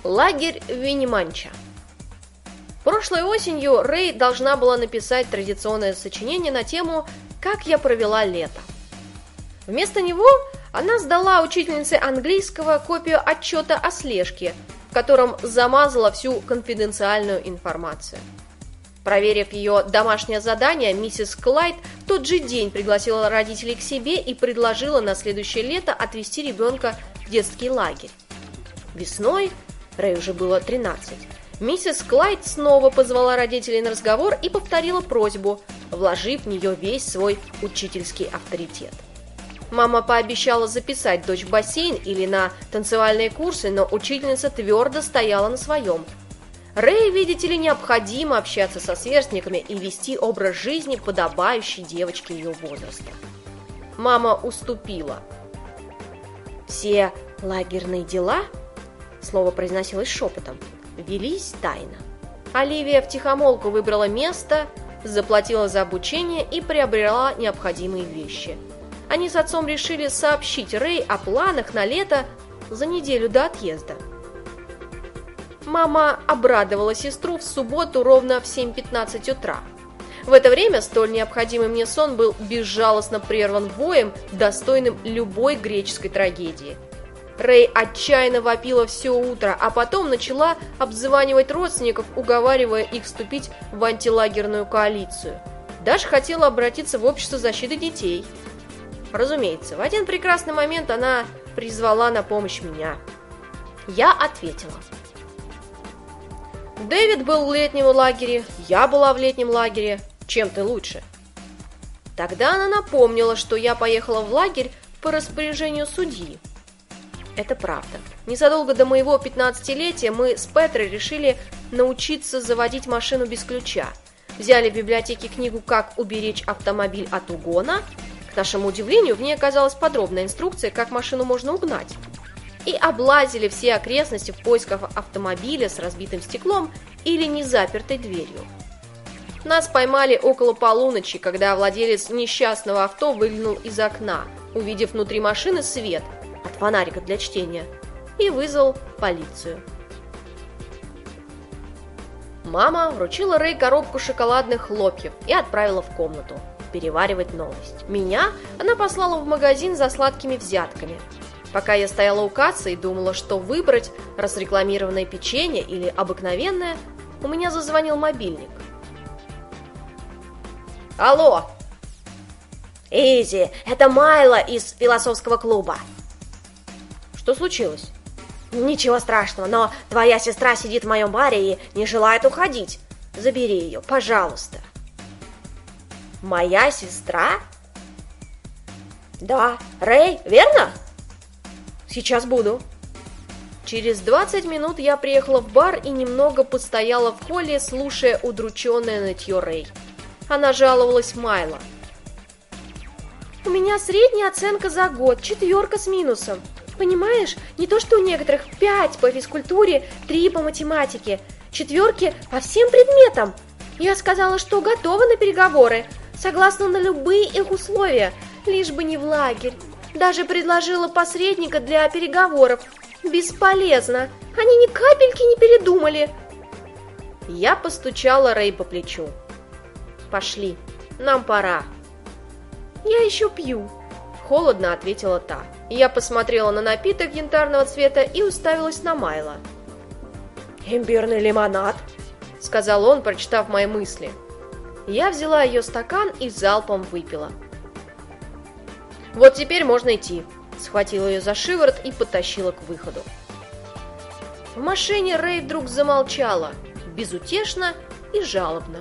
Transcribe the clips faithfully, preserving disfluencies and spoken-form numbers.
Лагерь Винни-Манча. Прошлой осенью Рэй должна была написать традиционное сочинение на тему «Как я провела лето». Вместо него она сдала учительнице английского копию отчета о слежке, в котором замазала всю конфиденциальную информацию. Проверив ее домашнее задание, миссис Клайд в тот же день пригласила родителей к себе и предложила на следующее лето отвезти ребенка в детский лагерь. Весной, Рэй уже было тринадцать, миссис Клайд снова позвала родителей на разговор и повторила просьбу, вложив в нее весь свой учительский авторитет. Мама пообещала записать дочь в бассейн или на танцевальные курсы, но учительница твердо стояла на своем. Рэй, видите ли, необходимо общаться со сверстниками и вести образ жизни, подобающий девочке ее возраста. Мама уступила. Все лагерные дела, слово произносилось шепотом, велись тайно. Оливия втихомолку выбрала место, заплатила за обучение и приобрела необходимые вещи. Они с отцом решили сообщить Рэй о планах на лето за неделю до отъезда. Мама обрадовала сестру в субботу ровно в семь пятнадцать утра. В это время столь необходимый мне сон был безжалостно прерван воем, достойным любой греческой трагедии. Рэй отчаянно вопила все утро, а потом начала обзванивать родственников, уговаривая их вступить в антилагерную коалицию. Даже хотела обратиться в общество защиты детей. Разумеется, в один прекрасный момент она призвала на помощь меня. Я ответила. Дэвид был в летнем лагере, я была в летнем лагере. Чем ты лучше? Тогда она напомнила, что я поехала в лагерь по распоряжению судьи. Это правда. Незадолго до моего пятнадцатилетия мы с Петрой решили научиться заводить машину без ключа. Взяли в библиотеке книгу «Как уберечь автомобиль от угона». К нашему удивлению, в ней оказалась подробная инструкция, как машину можно угнать. И облазили все окрестности в поисках автомобиля с разбитым стеклом или незапертой дверью. Нас поймали около полуночи, когда владелец несчастного авто выглянул из окна, увидев внутри машины свет от фонарика для чтения, и вызвал полицию. Мама вручила Рэй коробку шоколадных хлопьев и отправила в комнату переваривать новость. Меня она послала в магазин за сладкими взятками. Пока я стояла у кассы и думала, что выбрать, разрекламированное печенье или обыкновенное, у меня зазвонил мобильник. Алло! Изи, это Майла из философского клуба. Что случилось? Ничего страшного, но твоя сестра сидит в моем баре и не желает уходить. Забери ее, пожалуйста. Моя сестра? Да, Рэй, верно? Сейчас буду. Через двадцать минут я приехала в бар и немного постояла в холле, слушая удрученное нытье Рэй. Она жаловалась Майло. У меня средняя оценка за год, четверка с минусом. Понимаешь, не то что у некоторых пять по физкультуре, три по математике, четверки по всем предметам. Я сказала, что готова на переговоры, согласна на любые их условия, лишь бы не в лагерь. Даже предложила посредника для переговоров. Бесполезно, они ни капельки не передумали. Я постучала Рэй по плечу. Пошли, нам пора. Я еще пью. Холодно ответила та. Я посмотрела на напиток янтарного цвета и уставилась на Майло. «Имбирный лимонад», — сказал он, прочитав мои мысли. Я взяла ее стакан и залпом выпила. «Вот теперь можно идти», — схватила ее за шиворот и потащила к выходу. В машине Рэй вдруг замолчала, безутешно и жалобно.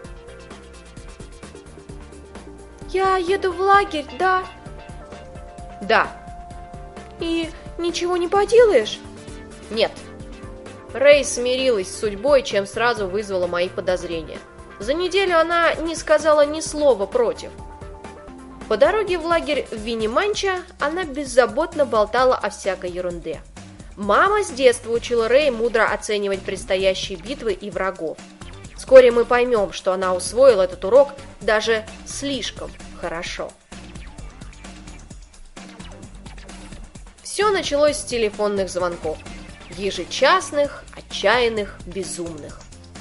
«Я еду в лагерь, да?» «Да». «И ничего не поделаешь?» «Нет». Рэй смирилась с судьбой, чем сразу вызвала мои подозрения. За неделю она не сказала ни слова против. По дороге в лагерь Винни-Манча она беззаботно болтала о всякой ерунде. Мама с детства учила Рэй мудро оценивать предстоящие битвы и врагов. Вскоре мы поймем, что она усвоила этот урок даже слишком хорошо. Все началось с телефонных звонков. ежечасных, отчаянных, безумных.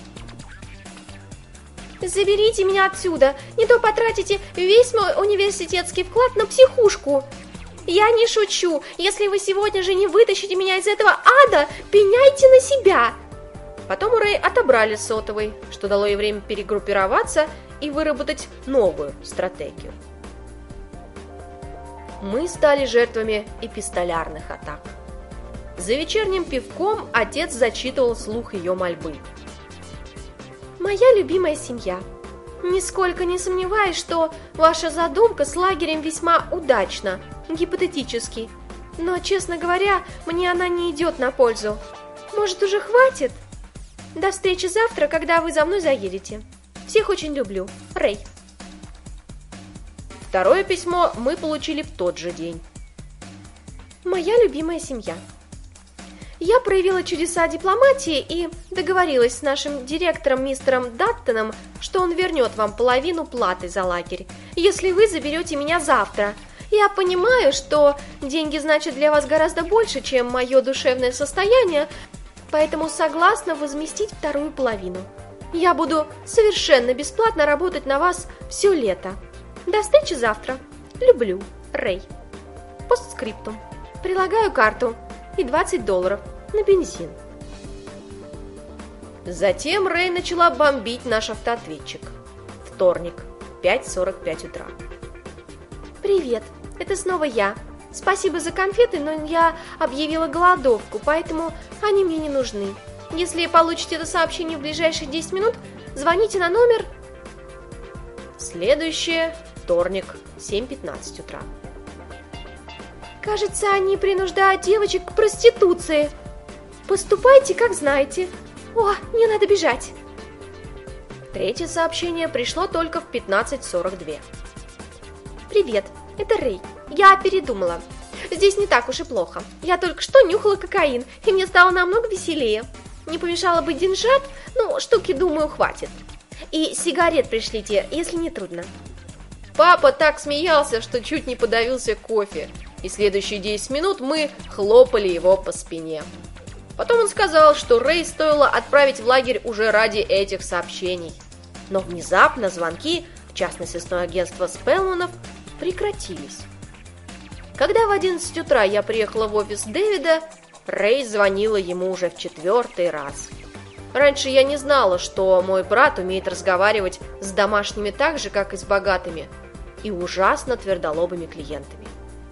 «Заберите меня отсюда, не то потратите весь мой университетский вклад на психушку. Я не шучу, если вы сегодня же не вытащите меня из этого ада, пеняйте на себя!» Потом у Рэй отобрали сотовый, что дало ей время перегруппироваться и выработать новую стратегию. Мы стали жертвами эпистолярных атак. За вечерним пивком отец зачитывал вслух ее мольбы. «Моя любимая семья, нисколько не сомневаюсь, что ваша задумка с лагерем весьма удачна, гипотетически, но, честно говоря, мне она не идет на пользу. Может, уже хватит? До встречи завтра, когда вы за мной заедете. Всех очень люблю. Рэй». Второе письмо мы получили в тот же день. «Моя любимая семья. Я проявила чудеса дипломатии и договорилась с нашим директором мистером Даттоном, что он вернет вам половину платы за лагерь, если вы заберете меня завтра. Я понимаю, что деньги значат для вас гораздо больше, чем мое душевное состояние, поэтому согласна возместить вторую половину. Я буду совершенно бесплатно работать на вас все лето. До встречи завтра. Люблю. Рэй». Постскриптум. Прилагаю карту и двадцать долларов на бензин. Затем Рэй начала бомбить наш автоответчик. Вторник, пять сорок пять утра. «Привет, это снова я. Спасибо за конфеты, но я объявила голодовку, поэтому они мне не нужны. Если получите это сообщение в ближайшие десять минут, звоните на номер...» Следующее, вторник, семь пятнадцать утра. «Кажется, они принуждают девочек к проституции. Поступайте, как знаете. О, мне надо бежать». Третье сообщение пришло только в пятнадцать сорок два. «Привет, это Рэй. Я передумала. Здесь не так уж и плохо. Я только что нюхала кокаин, и мне стало намного веселее. Не помешало бы деньжат, ну, штуки, думаю, хватит. И сигарет пришлите, если не трудно». Папа так смеялся, что чуть не подавился кофе, и следующие десять минут мы хлопали его по спине. Потом он сказал, что Рэй стоило отправить в лагерь уже ради этих сообщений. Но внезапно звонки в частное сыскное агентство Спелманов прекратились. Когда в одиннадцать утра я приехала в офис Дэвида, Рэй звонила ему уже в четвертый раз. Раньше я не знала, что мой брат умеет разговаривать с домашними так же, как и с богатыми, и ужасно твердолобыми клиентами.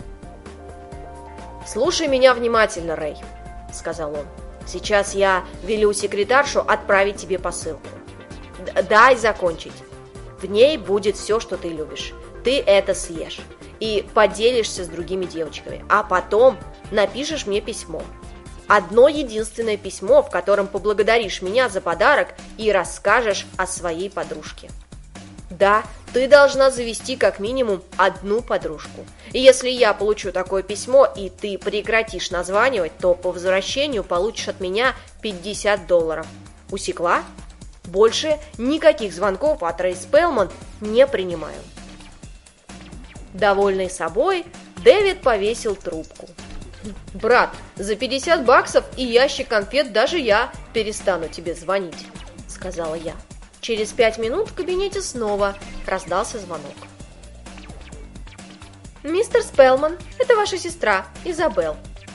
«Слушай меня внимательно, Рэй», — сказал он. «Сейчас я велю секретаршу отправить тебе посылку. Д- дай закончить. В ней будет все, что ты любишь. Ты это съешь и поделишься с другими девочками, а потом напишешь мне письмо. Одно единственное письмо, в котором поблагодаришь меня за подарок и расскажешь о своей подружке. Да, ты должна завести как минимум одну подружку. И если я получу такое письмо, и ты прекратишь названивать, то по возвращению получишь от меня пятьдесят долларов. Усекла? Больше никаких звонков от Рэй Спелман не принимаю». Довольный собой, Дэвид повесил трубку. «Брат, за пятьдесят баксов и ящик конфет даже я перестану тебе звонить», — сказала я. Через пять минут в кабинете снова раздался звонок. «Мистер Спелман, это ваша сестра, Изабелл».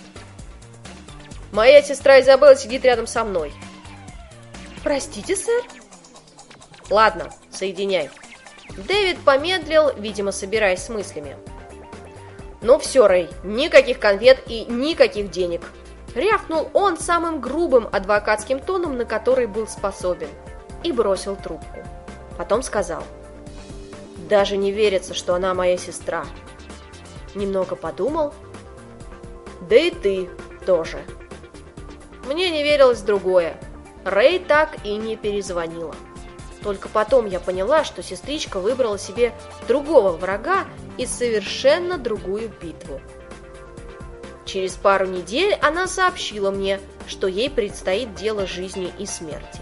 «Моя сестра Изабелла сидит рядом со мной». «Простите, сэр?» «Ладно, соединяй». Дэвид помедлил, видимо, собираясь с мыслями. «Ну все, Рэй, никаких конфет и никаких денег», — рявкнул он самым грубым адвокатским тоном, на который был способен, и бросил трубку. Потом сказал: «Даже не верится, что она моя сестра». Немного подумал: «Да и ты тоже». Мне не верилось в другое. Рэй так и не перезвонила. Только потом я поняла, что сестричка выбрала себе другого врага и совершенно другую битву. Через пару недель она сообщила мне, что ей предстоит дело жизни и смерти.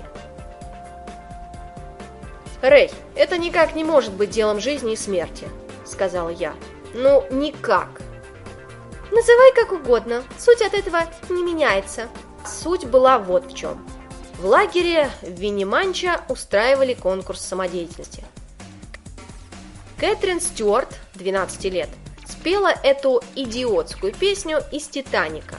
«Рэй, это никак не может быть делом жизни и смерти», — сказала я. «Ну, никак». «Называй как угодно, суть от этого не меняется. Суть была вот в чем. В лагере в Винни-Манча устраивали конкурс самодеятельности. Кэтрин Стюарт, двенадцати лет, спела эту идиотскую песню из «Титаника».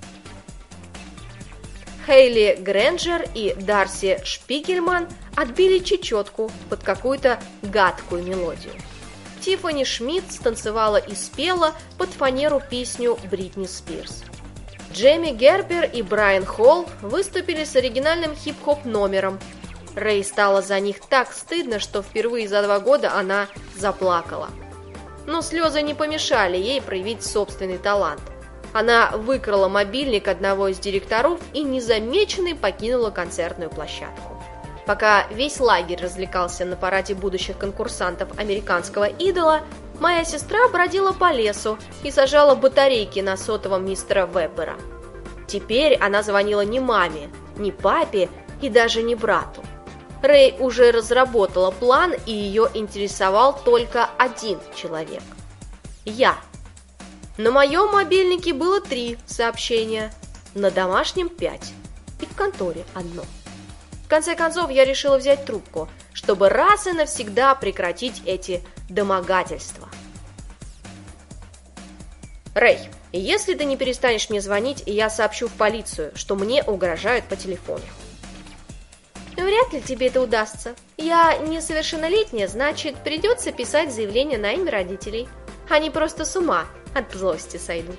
Хейли Грэнджер и Дарси Шпигельман отбили чечетку под какую-то гадкую мелодию. Тиффани Шмидт станцевала и спела под фанеру песню Бритни Спирс. Джейми Гербер и Брайан Холл выступили с оригинальным хип-хоп номером. Рэй стало за них так стыдно, что впервые за два года она заплакала. Но слезы не помешали ей проявить собственный талант. Она выкрала мобильник одного из директоров и незамеченной покинула концертную площадку. Пока весь лагерь развлекался на параде будущих конкурсантов «Американского идола», моя сестра бродила по лесу и сажала батарейки на сотовом мистера Веббера. Теперь она звонила не маме, не папе и даже не брату. Рэй уже разработала план, и ее интересовал только один человек – я. На моем мобильнике было три сообщения, на домашнем пять и в конторе одно. В конце концов, я решила взять трубку, чтобы раз и навсегда прекратить эти домогательства. Рэй, если ты не перестанешь мне звонить, я сообщу в полицию, что мне угрожают по телефону. Вряд ли тебе это удастся. Я несовершеннолетняя, значит, придется писать заявление на имя родителей. Они просто с ума от злости сойдут.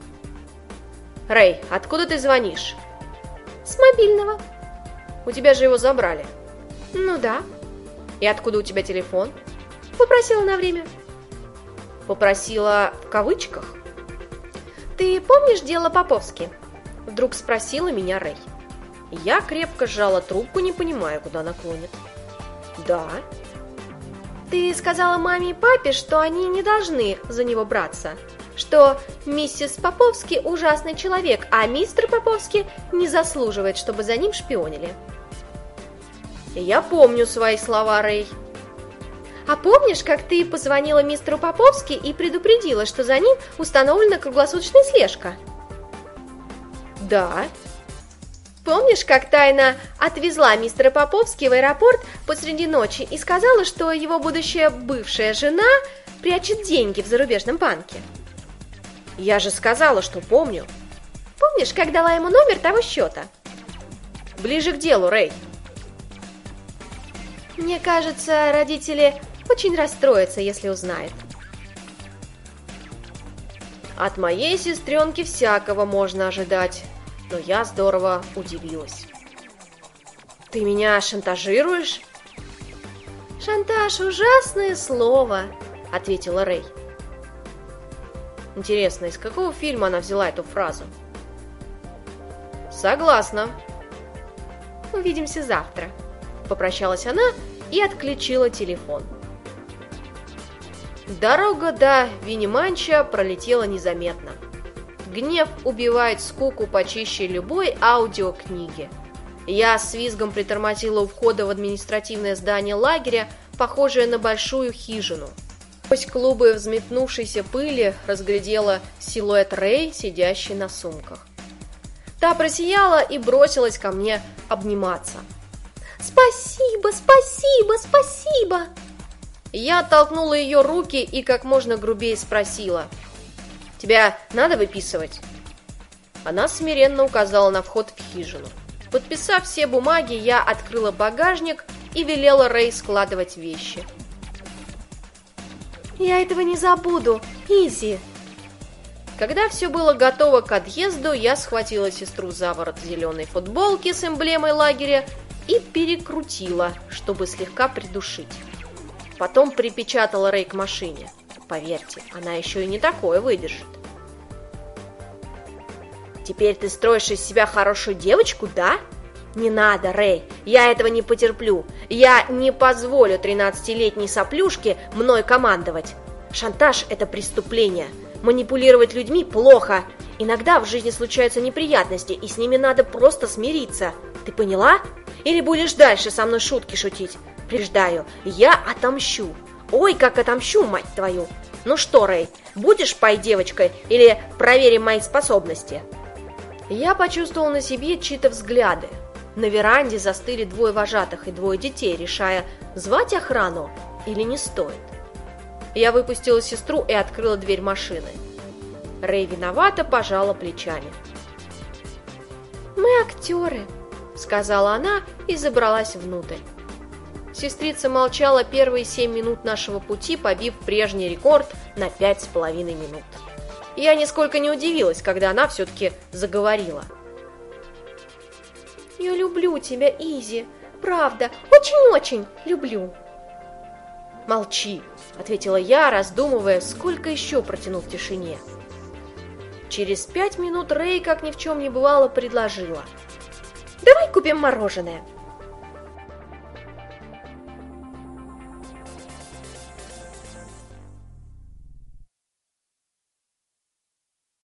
Рэй, откуда ты звонишь? С мобильного. У тебя же его забрали. Ну да. И откуда у тебя телефон? Попросила на время. Попросила в кавычках? Ты помнишь дело Поповски? Вдруг спросила меня Рэй. Я крепко сжала трубку, не понимая, куда она клонит. Да. Ты сказала маме и папе, что они не должны за него браться, что миссис Поповски ужасный человек, а мистер Поповски не заслуживает, чтобы за ним шпионили. Я помню свои слова, Рэй. А помнишь, как ты позвонила мистеру Поповски и предупредила, что за ним установлена круглосуточная слежка? Да. Помнишь, как тайно отвезла мистера Поповски в аэропорт посреди ночи и сказала, что его будущая бывшая жена прячет деньги в зарубежном банке? Я же сказала, что помню. Помнишь, как дала ему номер того счета? Ближе к делу, Рэй. Мне кажется, родители очень расстроятся, если узнают. От моей сестренки всякого можно ожидать. Но я здорово удивилась. Ты меня шантажируешь? Шантаж – ужасное слово, ответила Рэй. Интересно, из какого фильма она взяла эту фразу? Согласна. Увидимся завтра. Попрощалась она и отключила телефон. Дорога до Винни-Манча пролетела незаметно. Гнев убивает скуку почище любой аудиокниги. Я с визгом притормозила у входа в административное здание лагеря, похожее на большую хижину. Сквозь клубы взметнувшейся пыли разглядела силуэт Рэй, сидящий на сумках. Та просияла и бросилась ко мне обниматься. «Спасибо, спасибо, спасибо!» Я оттолкнула ее руки и как можно грубее спросила: «Тебя надо выписывать?» Она смиренно указала на вход в хижину. Подписав все бумаги, я открыла багажник и велела Рэй складывать вещи. «Я этого не забуду, Изи!» Когда все было готово к отъезду, я схватила сестру за ворот зеленой футболки с эмблемой лагеря и перекрутила, чтобы слегка придушить. Потом припечатала Рэй к машине. Поверьте, она еще и не такое выдержит. «Теперь ты строишь из себя хорошую девочку, да? Не надо, Рэй, я этого не потерплю. Я не позволю тринадцатилетней соплюшке мной командовать. Шантаж – это преступление. Манипулировать людьми плохо. Иногда в жизни случаются неприятности, и с ними надо просто смириться. Ты поняла? Или будешь дальше со мной шутки шутить? Предупреждаю, я отомщу. Ой, как отомщу, мать твою! Ну что, Рэй, будешь пой девочкой или проверим мои способности?» Я почувствовал на себе чьи-то взгляды. На веранде застыли двое вожатых и двое детей, решая, звать охрану или не стоит. Я выпустила сестру и открыла дверь машины. Рэй виновато пожала плечами. «Мы актеры», — сказала она и забралась внутрь. Сестрица молчала первые семь минут нашего пути, побив прежний рекорд на пять с половиной минут. Я нисколько не удивилась, когда она все-таки заговорила. «Я люблю тебя, Изи. Правда, очень-очень люблю». «Молчи», — ответила я, раздумывая, сколько еще протяну в тишине. Через пять минут Рэй, как ни в чем не бывало, предложила. «Давай купим мороженое.